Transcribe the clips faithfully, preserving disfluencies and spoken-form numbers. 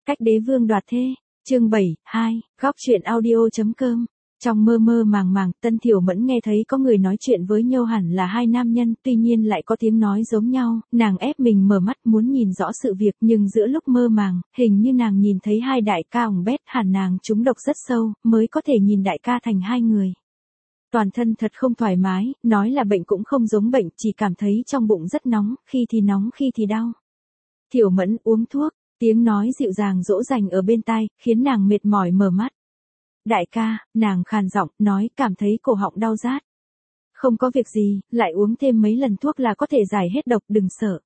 Cách đế vương đoạt thê, chương bảy, hai, góc truyện audio.com. Trong mơ mơ màng màng, Tân Thiểu Mẫn nghe thấy có người nói chuyện với nhau hẳn là hai nam nhân, tuy nhiên lại có tiếng nói giống nhau, nàng ép mình mở mắt muốn nhìn rõ sự việc nhưng giữa lúc mơ màng, hình như nàng nhìn thấy hai đại ca ổng bét hẳn nàng trúng độc rất sâu, mới có thể nhìn đại ca thành hai người. Toàn thân thật không thoải mái, nói là bệnh cũng không giống bệnh, chỉ cảm thấy trong bụng rất nóng, khi thì nóng khi thì đau. Thiểu Mẫn uống thuốc, tiếng nói dịu dàng dỗ dành ở bên tai, khiến nàng mệt mỏi mở mắt. Đại ca, nàng khàn giọng, nói cảm thấy cổ họng đau rát. Không có việc gì, lại uống thêm mấy lần thuốc là có thể giải hết độc, đừng sợ.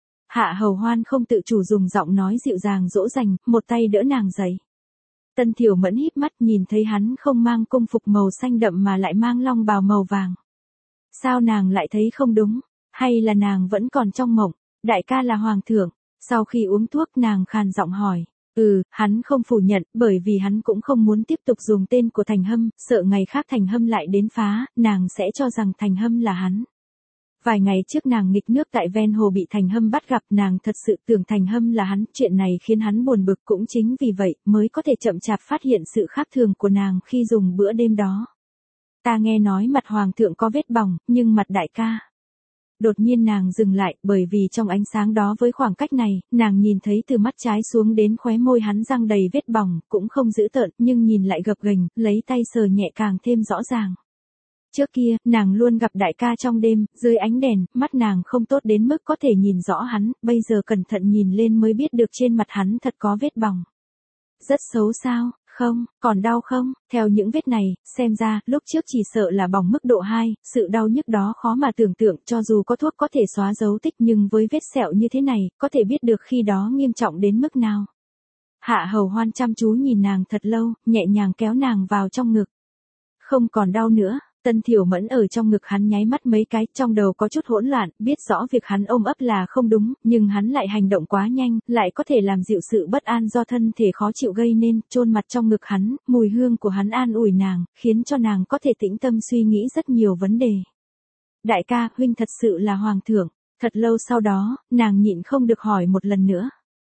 Hạ Hầu Hoan không tự chủ dùng giọng nói dịu dàng dỗ dành, một tay đỡ nàng dậy. Tân Thiểu Mẫn híp mắt nhìn thấy hắn không mang cung phục màu xanh đậm mà lại mang long bào màu vàng. Sao nàng lại thấy không đúng, hay là nàng vẫn còn trong mộng, đại ca là hoàng thượng. Sau khi uống thuốc nàng khàn giọng hỏi. Ừ, hắn không phủ nhận, bởi vì hắn cũng không muốn tiếp tục dùng tên của Thành Hâm, sợ ngày khác Thành Hâm lại đến phá, nàng sẽ cho rằng Thành Hâm là hắn. Vài ngày trước nàng nghịch nước tại ven hồ bị Thành Hâm bắt gặp, nàng thật sự tưởng Thành Hâm là hắn, chuyện này khiến hắn buồn bực, cũng chính vì vậy mới có thể chậm chạp phát hiện sự khác thường của nàng khi dùng bữa đêm đó. Ta nghe nói mặt hoàng thượng có vết bỏng, nhưng mặt đại ca. Đột nhiên nàng dừng lại, bởi vì trong ánh sáng đó với khoảng cách này, nàng nhìn thấy từ mắt trái xuống đến khóe môi hắn răng đầy vết bỏng, cũng không dữ tợn, nhưng nhìn lại gập ghềnh, lấy tay sờ nhẹ càng thêm rõ ràng. Trước kia, nàng luôn gặp đại ca trong đêm, dưới ánh đèn, mắt nàng không tốt đến mức có thể nhìn rõ hắn, bây giờ cẩn thận nhìn lên mới biết được trên mặt hắn thật có vết bỏng. Rất xấu sao? Không, còn đau không? Theo những vết này, xem ra, lúc trước chỉ sợ là bỏng mức độ hai, sự đau nhức đó khó mà tưởng tượng, cho dù có thuốc có thể xóa dấu tích nhưng với vết sẹo như thế này, có thể biết được khi đó nghiêm trọng đến mức nào. Hạ Hầu Hoan chăm chú nhìn nàng thật lâu, nhẹ nhàng kéo nàng vào trong ngực. Không còn đau nữa. Tân Thiểu Mẫn ở trong ngực hắn nháy mắt mấy cái, trong đầu có chút hỗn loạn, biết rõ việc hắn ôm ấp là không đúng, nhưng hắn lại hành động quá nhanh, lại có thể làm dịu sự bất an do thân thể khó chịu gây nên, chôn mặt trong ngực hắn, mùi hương của hắn an ủi nàng, khiến cho nàng có thể tĩnh tâm suy nghĩ rất nhiều vấn đề. Đại ca, huynh thật sự là hoàng thượng. Thật lâu sau đó, nàng nhịn không được hỏi một lần nữa.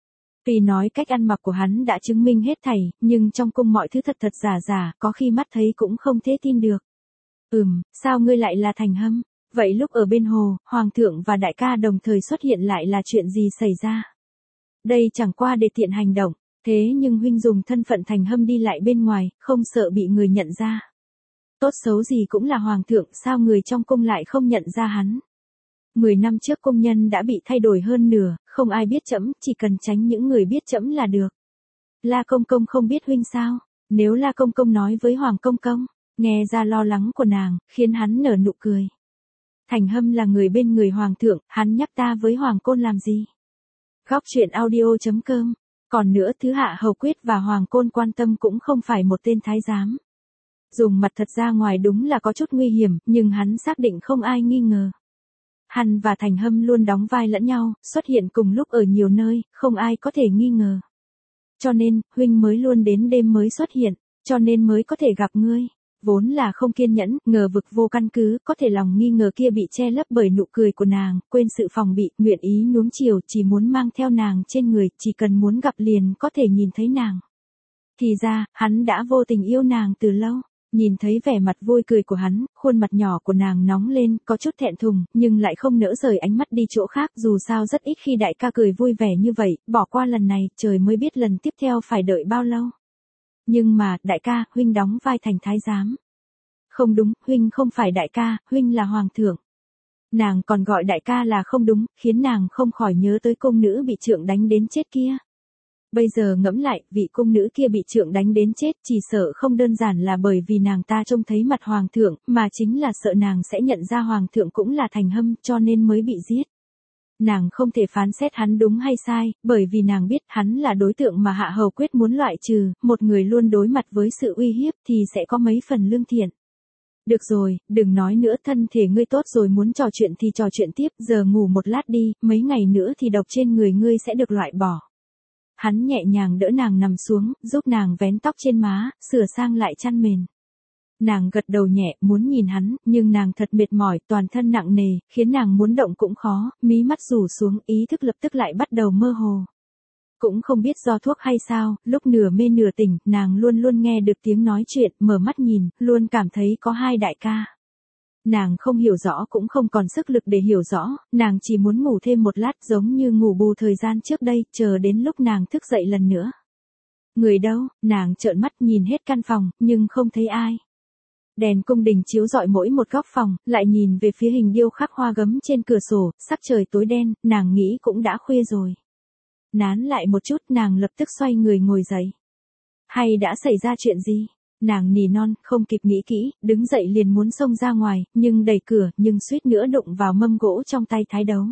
Vì nói cách ăn mặc của hắn đã chứng minh hết thảy, nhưng trong cung mọi thứ thật thật giả giả, có khi mắt thấy cũng không thể tin được. Ừm, sao ngươi lại là Thành Hâm? Vậy lúc ở bên hồ, hoàng thượng và đại ca đồng thời xuất hiện lại là chuyện gì xảy ra? Đây chẳng qua để tiện hành động, thế nhưng huynh dùng thân phận Thành Hâm đi lại bên ngoài, không sợ bị người nhận ra. Tốt xấu gì cũng là hoàng thượng, sao người trong cung lại không nhận ra hắn? Mười năm trước cung nhân đã bị thay đổi hơn nửa, không ai biết trẫm, chỉ cần tránh những người biết trẫm là được. La Công Công không biết huynh sao? Nếu La Công Công nói với Hoàng Công Công, nghe ra lo lắng của nàng, khiến hắn nở nụ cười. Thành Hâm là người bên người hoàng thượng, hắn nhắc ta với hoàng côn làm gì? Góc truyện audio.com. Còn nữa, thứ Hạ Hầu Quyết và hoàng côn quan tâm cũng không phải một tên thái giám. Dùng mặt thật ra ngoài đúng là có chút nguy hiểm, nhưng hắn xác định không ai nghi ngờ. Hắn và Thành Hâm luôn đóng vai lẫn nhau, xuất hiện cùng lúc ở nhiều nơi, không ai có thể nghi ngờ. Cho nên, huynh mới luôn đến đêm mới xuất hiện, cho nên mới có thể gặp ngươi. Vốn là không kiên nhẫn, ngờ vực vô căn cứ, có thể lòng nghi ngờ kia bị che lấp bởi nụ cười của nàng, quên sự phòng bị, nguyện ý nuông chiều, chỉ muốn mang theo nàng trên người, chỉ cần muốn gặp liền có thể nhìn thấy nàng. Thì ra, hắn đã vô tình yêu nàng từ lâu. Nhìn thấy vẻ mặt vui cười của hắn, khuôn mặt nhỏ của nàng nóng lên, có chút thẹn thùng, nhưng lại không nỡ rời ánh mắt đi chỗ khác, dù sao rất ít khi đại ca cười vui vẻ như vậy, bỏ qua lần này, trời mới biết lần tiếp theo phải đợi bao lâu. Nhưng mà, đại ca, huynh đóng vai thành thái giám. Không đúng, huynh không phải đại ca, huynh là hoàng thượng. Nàng còn gọi đại ca là không đúng, khiến nàng không khỏi nhớ tới cung nữ bị trượng đánh đến chết kia. Bây giờ ngẫm lại, vị cung nữ kia bị trượng đánh đến chết chỉ sợ không đơn giản là bởi vì nàng ta trông thấy mặt hoàng thượng, mà chính là sợ nàng sẽ nhận ra hoàng thượng cũng là Thành Hâm cho nên mới bị giết. Nàng không thể phán xét hắn đúng hay sai, bởi vì nàng biết hắn là đối tượng mà Hạ Hầu Quyết muốn loại trừ, một người luôn đối mặt với sự uy hiếp thì sẽ có mấy phần lương thiện. Được rồi, đừng nói nữa, thân thể ngươi tốt rồi, muốn trò chuyện thì trò chuyện tiếp, giờ ngủ một lát đi, mấy ngày nữa thì độc trên người ngươi sẽ được loại bỏ. Hắn nhẹ nhàng đỡ nàng nằm xuống, giúp nàng vén tóc trên má, sửa sang lại chăn mền. Nàng gật đầu nhẹ, muốn nhìn hắn, nhưng nàng thật mệt mỏi, toàn thân nặng nề, khiến nàng muốn động cũng khó, mí mắt rủ xuống, ý thức lập tức lại bắt đầu mơ hồ. Cũng không biết do thuốc hay sao, lúc nửa mê nửa tỉnh, nàng luôn luôn nghe được tiếng nói chuyện, mở mắt nhìn, luôn cảm thấy có hai đại ca. Nàng không hiểu rõ cũng không còn sức lực để hiểu rõ, nàng chỉ muốn ngủ thêm một lát giống như ngủ bù thời gian trước đây, chờ đến lúc nàng thức dậy lần nữa. Người đâu, nàng trợn mắt nhìn hết căn phòng, nhưng không thấy ai. Đèn cung đình chiếu rọi mỗi một góc phòng, lại nhìn về phía hình điêu khắc hoa gấm trên cửa sổ, sắc trời tối đen, nàng nghĩ cũng đã khuya rồi. Nán lại một chút, nàng lập tức xoay người ngồi dậy. Hay đã xảy ra chuyện gì? Nàng nỉ non, không kịp nghĩ kỹ, đứng dậy liền muốn xông ra ngoài, nhưng đẩy cửa, nhưng suýt nữa đụng vào mâm gỗ trong tay Thái Đấu.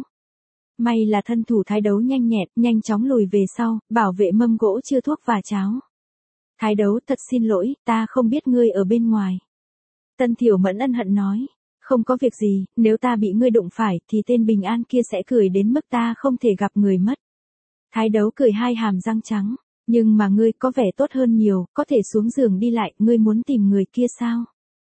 May là thân thủ Thái Đấu nhanh nhẹn, nhanh chóng lùi về sau, bảo vệ mâm gỗ chưa thuốc và cháo. Thái Đấu, thật xin lỗi, ta không biết ngươi ở bên ngoài. Tân Thiểu Mẫn ân hận nói, không có việc gì, nếu ta bị ngươi đụng phải, thì tên Bình An kia sẽ cười đến mức ta không thể gặp người mất. Thái Đấu cười hai hàm răng trắng, nhưng mà ngươi có vẻ tốt hơn nhiều, có thể xuống giường đi lại, ngươi muốn tìm người kia sao?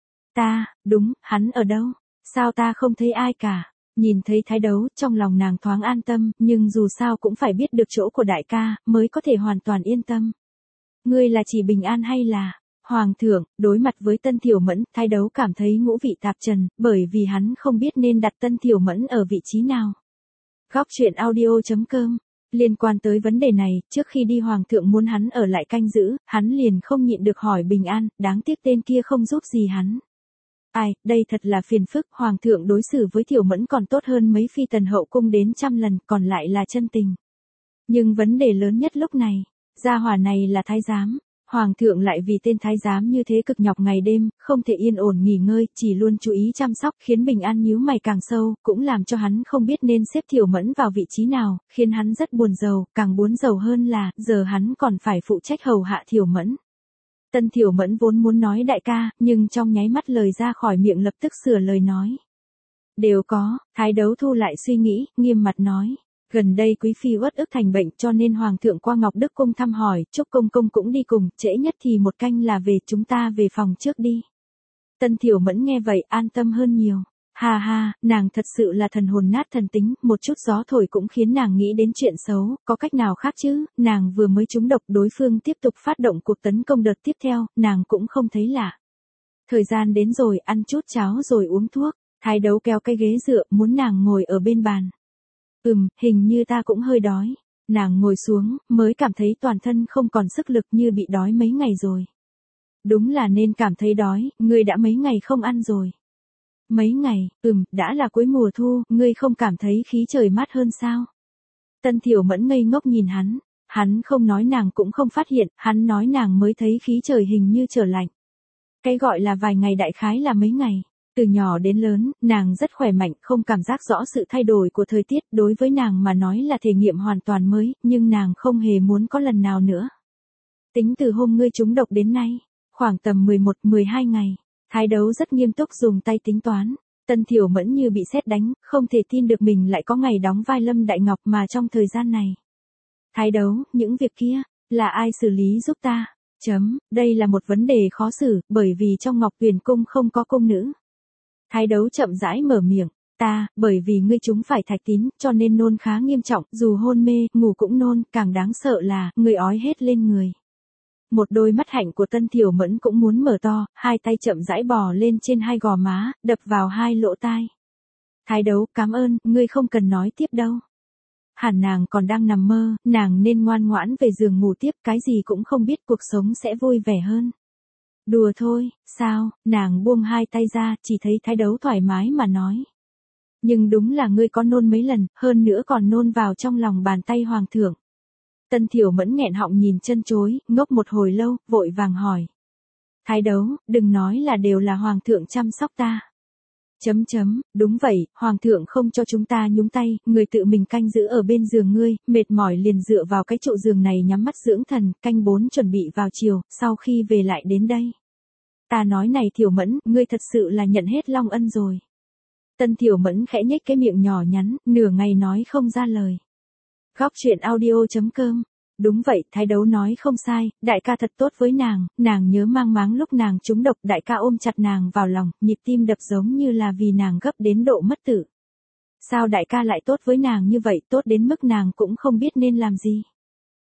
Ta, đúng, hắn ở đâu? Sao ta không thấy ai cả? Nhìn thấy Thái Đấu, trong lòng nàng thoáng an tâm, nhưng dù sao cũng phải biết được chỗ của đại ca, mới có thể hoàn toàn yên tâm. Ngươi là chỉ Bình An hay là... Hoàng thượng, đối mặt với Tân Thiểu Mẫn, Thái Đấu cảm thấy ngũ vị tạp trần, bởi vì hắn không biết nên đặt Tân Thiểu Mẫn ở vị trí nào. Góc truyện audio chấm com. Liên quan tới vấn đề này, trước khi đi Hoàng thượng muốn hắn ở lại canh giữ, hắn liền không nhịn được hỏi Bình An, đáng tiếc tên kia không giúp gì hắn. Ai, đây thật là phiền phức, Hoàng thượng đối xử với Thiểu Mẫn còn tốt hơn mấy phi tần hậu cung đến trăm lần, còn lại là chân tình. Nhưng vấn đề lớn nhất lúc này, gia hỏa này là thái giám. Hoàng thượng lại vì tên thái giám như thế cực nhọc ngày đêm, không thể yên ổn nghỉ ngơi, chỉ luôn chú ý chăm sóc, khiến Bình An nhíu mày càng sâu, cũng làm cho hắn không biết nên xếp Thiểu Mẫn vào vị trí nào, khiến hắn rất buồn rầu, càng buồn rầu hơn là, giờ hắn còn phải phụ trách hầu hạ Thiểu Mẫn. Tân Thiểu Mẫn vốn muốn nói đại ca, nhưng trong nháy mắt lời ra khỏi miệng lập tức sửa lời nói. Đều có, Thái Đấu thu lại suy nghĩ, nghiêm mặt nói. Gần đây quý phi uất ức thành bệnh cho nên Hoàng thượng qua Ngọc Đức Cung thăm hỏi, Trúc Công Công cũng đi cùng, trễ nhất thì một canh là về, chúng ta về phòng trước đi. Tân Thiểu Mẫn nghe vậy an tâm hơn nhiều. Ha ha, nàng thật sự là thần hồn nát thần tính, một chút gió thổi cũng khiến nàng nghĩ đến chuyện xấu, có cách nào khác chứ, nàng vừa mới trúng độc đối phương tiếp tục phát động cuộc tấn công đợt tiếp theo, nàng cũng không thấy lạ. Thời gian đến rồi, ăn chút cháo rồi uống thuốc, Thái Đấu kéo cái ghế dựa, muốn nàng ngồi ở bên bàn. Ừm, hình như ta cũng hơi đói. Nàng ngồi xuống, mới cảm thấy toàn thân không còn sức lực như bị đói mấy ngày rồi. Đúng là nên cảm thấy đói, ngươi đã mấy ngày không ăn rồi. Mấy ngày, ừm, đã là cuối mùa thu, ngươi không cảm thấy khí trời mát hơn sao? Tân Thiểu Mẫn ngây ngốc nhìn hắn, hắn không nói nàng cũng không phát hiện, hắn nói nàng mới thấy khí trời hình như trở lạnh. Cái gọi là vài ngày đại khái là mấy ngày. Từ nhỏ đến lớn, nàng rất khỏe mạnh, không cảm giác rõ sự thay đổi của thời tiết, đối với nàng mà nói là thể nghiệm hoàn toàn mới, nhưng nàng không hề muốn có lần nào nữa. Tính từ hôm ngươi trúng độc đến nay, khoảng tầm mười một mười hai ngày, Thái Đấu rất nghiêm túc dùng tay tính toán. Tân Thiểu Mẫn như bị sét đánh, không thể tin được mình lại có ngày đóng vai Lâm Đại Ngọc mà trong thời gian này. Thái Đấu, những việc kia, là ai xử lý giúp ta? Chấm, đây là một vấn đề khó xử, bởi vì trong Ngọc Huyền Cung không có cung nữ. Thái Đấu chậm rãi mở miệng, ta, bởi vì ngươi chúng phải thạch tín, cho nên nôn khá nghiêm trọng, dù hôn mê, ngủ cũng nôn, càng đáng sợ là, ngươi ói hết lên người. Một đôi mắt hạnh của Tân Thiểu Mẫn cũng muốn mở to, hai tay chậm rãi bò lên trên hai gò má, đập vào hai lỗ tai. Thái Đấu, cảm ơn, ngươi không cần nói tiếp đâu. Hẳn nàng còn đang nằm mơ, nàng nên ngoan ngoãn về giường ngủ tiếp, cái gì cũng không biết, cuộc sống sẽ vui vẻ hơn. Đùa thôi, sao, nàng buông hai tay ra, chỉ thấy Thái Đấu thoải mái mà nói. Nhưng đúng là ngươi có nôn mấy lần, hơn nữa còn nôn vào trong lòng bàn tay Hoàng thượng. Tân Thiểu Mẫn nghẹn họng nhìn chân chối, ngốc một hồi lâu, vội vàng hỏi. Thái Đấu, đừng nói là đều là Hoàng thượng chăm sóc ta. Chấm chấm, đúng vậy, Hoàng thượng không cho chúng ta nhúng tay, người tự mình canh giữ ở bên giường ngươi, mệt mỏi liền dựa vào cái trụ giường này nhắm mắt dưỡng thần, canh bốn chuẩn bị vào chiều, sau khi về lại đến đây. Ta nói này Thiểu Mẫn, ngươi thật sự là nhận hết long ân rồi. Tân Thiểu Mẫn khẽ nhếch cái miệng nhỏ nhắn, nửa ngày nói không ra lời. Góc truyện audio chấm com. Đúng vậy, Thái Đấu nói không sai, đại ca thật tốt với nàng, nàng nhớ mang máng lúc nàng trúng độc, đại ca ôm chặt nàng vào lòng, nhịp tim đập giống như là vì nàng gấp đến độ mất tử. Sao đại ca lại tốt với nàng như vậy, tốt đến mức nàng cũng không biết nên làm gì.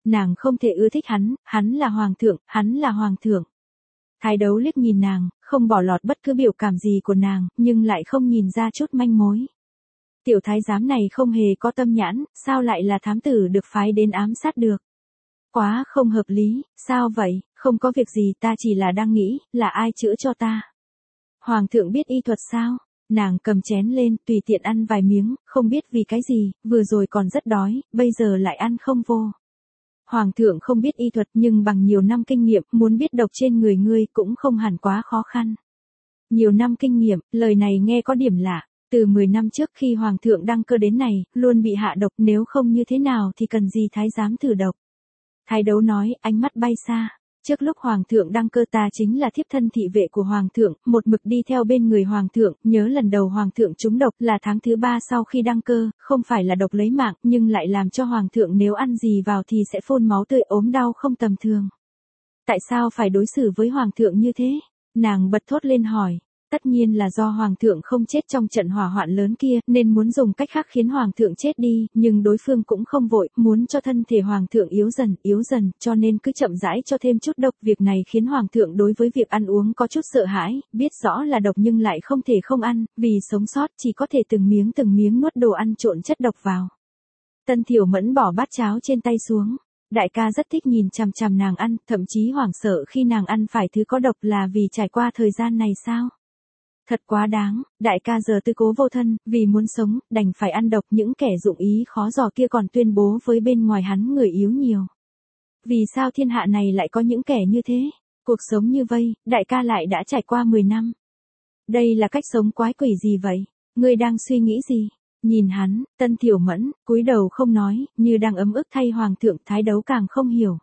Nàng không thể ưa thích hắn, hắn là hoàng thượng, hắn là hoàng thượng. Thái đấu liếc nhìn nàng, không bỏ lọt bất cứ biểu cảm gì của nàng, nhưng lại không nhìn ra chút manh mối. Tiểu thái giám này không hề có tâm nhãn, sao lại là thám tử được phái đến ám sát được? Quá không hợp lý, sao vậy, không có việc gì, ta chỉ là đang nghĩ, là ai chữa cho ta? Hoàng thượng biết y thuật sao? Nàng cầm chén lên, tùy tiện ăn vài miếng, không biết vì cái gì, vừa rồi còn rất đói, bây giờ lại ăn không vô. Hoàng thượng không biết y thuật nhưng bằng nhiều năm kinh nghiệm, muốn biết độc trên người ngươi cũng không hẳn quá khó khăn. Nhiều năm kinh nghiệm, lời này nghe có điểm lạ. Từ mười năm trước khi hoàng thượng đăng cơ đến này, luôn bị hạ độc, nếu không như thế nào thì cần gì thái giám thử độc. Thái đấu nói, ánh mắt bay xa. Trước lúc hoàng thượng đăng cơ ta chính là thiếp thân thị vệ của hoàng thượng, một mực đi theo bên người hoàng thượng, nhớ lần đầu hoàng thượng trúng độc là tháng thứ ba sau khi đăng cơ, không phải là độc lấy mạng, nhưng lại làm cho hoàng thượng nếu ăn gì vào thì sẽ phun máu tươi, ốm đau không tầm thường. Tại sao phải đối xử với hoàng thượng như thế? Nàng bật thốt lên hỏi. Tất nhiên là do hoàng thượng không chết trong trận hỏa hoạn lớn kia, nên muốn dùng cách khác khiến hoàng thượng chết đi, nhưng đối phương cũng không vội, muốn cho thân thể hoàng thượng yếu dần, yếu dần, cho nên cứ chậm rãi cho thêm chút độc. Việc này khiến hoàng thượng đối với việc ăn uống có chút sợ hãi, biết rõ là độc nhưng lại không thể không ăn, vì sống sót chỉ có thể từng miếng từng miếng nuốt đồ ăn trộn chất độc vào. Tân Thiểu Mẫn bỏ bát cháo trên tay xuống. Đại ca rất thích nhìn chằm chằm nàng ăn, thậm chí hoảng sợ khi nàng ăn phải thứ có độc, là vì trải qua thời gian này sao? Thật quá đáng, đại ca giờ tư cố vô thân, vì muốn sống, đành phải ăn độc, những kẻ dụng ý khó dò kia còn tuyên bố với bên ngoài hắn người yếu nhiều. Vì sao thiên hạ này lại có những kẻ như thế? Cuộc sống như vây, đại ca lại đã trải qua mười năm. Đây là cách sống quái quỷ gì vậy? Ngươi đang suy nghĩ gì? Nhìn hắn, Tân Thiểu Mẫn, cúi đầu không nói, như đang ấm ức thay hoàng thượng. Thái đấu càng không hiểu.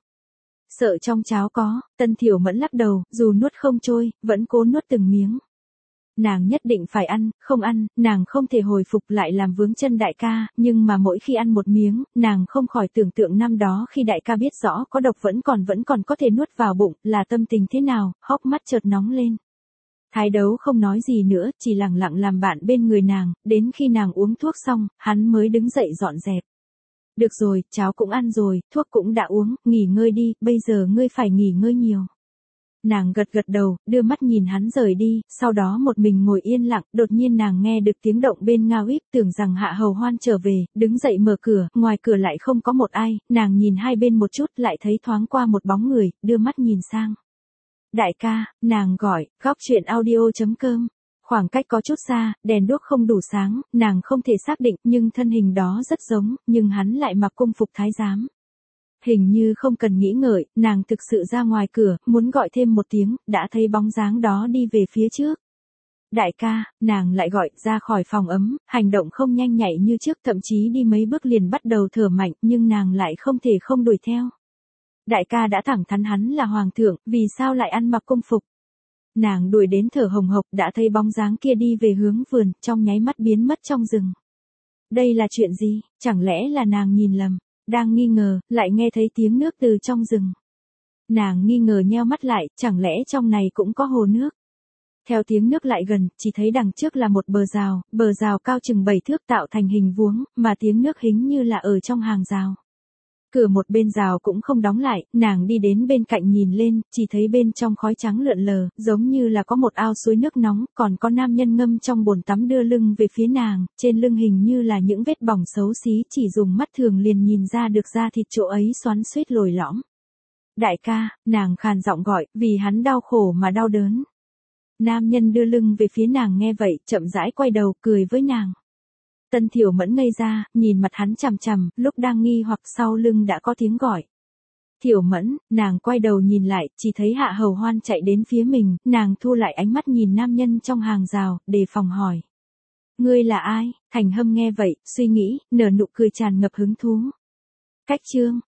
Sợ trong cháo có, Tân Thiểu Mẫn lắc đầu, dù nuốt không trôi, vẫn cố nuốt từng miếng. Nàng nhất định phải ăn, không ăn, nàng không thể hồi phục lại làm vướng chân đại ca, nhưng mà mỗi khi ăn một miếng, nàng không khỏi tưởng tượng năm đó khi đại ca biết rõ có độc vẫn còn vẫn còn có thể nuốt vào bụng, là tâm tình thế nào, hốc mắt chợt nóng lên. Thái đấu không nói gì nữa, chỉ lặng lặng làm bạn bên người nàng, đến khi nàng uống thuốc xong, hắn mới đứng dậy dọn dẹp. Được rồi, cháo cũng ăn rồi, thuốc cũng đã uống, nghỉ ngơi đi, bây giờ ngươi phải nghỉ ngơi nhiều. Nàng gật gật đầu, đưa mắt nhìn hắn rời đi, sau đó một mình ngồi yên lặng, đột nhiên nàng nghe được tiếng động bên ngao íp, tưởng rằng Hạ Hầu Hoan trở về, đứng dậy mở cửa, ngoài cửa lại không có một ai, nàng nhìn hai bên một chút lại thấy thoáng qua một bóng người, đưa mắt nhìn sang. Đại ca, nàng gọi, góc chuyện audio chấm com. Khoảng cách có chút xa, đèn đuốc không đủ sáng, nàng không thể xác định, nhưng thân hình đó rất giống, nhưng hắn lại mặc cung phục thái giám. Hình như không cần nghĩ ngợi, nàng thực sự ra ngoài cửa, muốn gọi thêm một tiếng, đã thấy bóng dáng đó đi về phía trước. Đại ca, nàng lại gọi, ra khỏi phòng ấm, hành động không nhanh nhạy như trước, thậm chí đi mấy bước liền bắt đầu thở mạnh, nhưng nàng lại không thể không đuổi theo. Đại ca đã thẳng thắn hắn là hoàng thượng, vì sao lại ăn mặc cung phục? Nàng đuổi đến thở hồng hộc, đã thấy bóng dáng kia đi về hướng vườn, trong nháy mắt biến mất trong rừng. Đây là chuyện gì, chẳng lẽ là nàng nhìn lầm? Đang nghi ngờ, lại nghe thấy tiếng nước từ trong rừng. Nàng nghi ngờ nheo mắt lại, chẳng lẽ trong này cũng có hồ nước? Theo tiếng nước lại gần, chỉ thấy đằng trước là một bờ rào, bờ rào cao chừng bảy thước tạo thành hình vuông, mà tiếng nước hình như là ở trong hàng rào. Cửa một bên rào cũng không đóng lại, nàng đi đến bên cạnh nhìn lên, chỉ thấy bên trong khói trắng lượn lờ, giống như là có một ao suối nước nóng, còn có nam nhân ngâm trong bồn tắm đưa lưng về phía nàng, trên lưng hình như là những vết bỏng xấu xí, chỉ dùng mắt thường liền nhìn ra được da thịt chỗ ấy xoắn xuýt lồi lõm. Đại ca, nàng khàn giọng gọi, vì hắn đau khổ mà đau đớn. Nam nhân đưa lưng về phía nàng nghe vậy, chậm rãi quay đầu, cười với nàng. Tân Thiểu Mẫn ngây ra, nhìn mặt hắn chằm chằm, lúc đang nghi hoặc sau lưng đã có tiếng gọi. Thiểu Mẫn, nàng quay đầu nhìn lại, chỉ thấy Hạ Hầu Hoan chạy đến phía mình, nàng thu lại ánh mắt nhìn nam nhân trong hàng rào, đề phòng hỏi. Ngươi là ai? Thành Hâm nghe vậy, suy nghĩ, nở nụ cười tràn ngập hứng thú. Cách chương,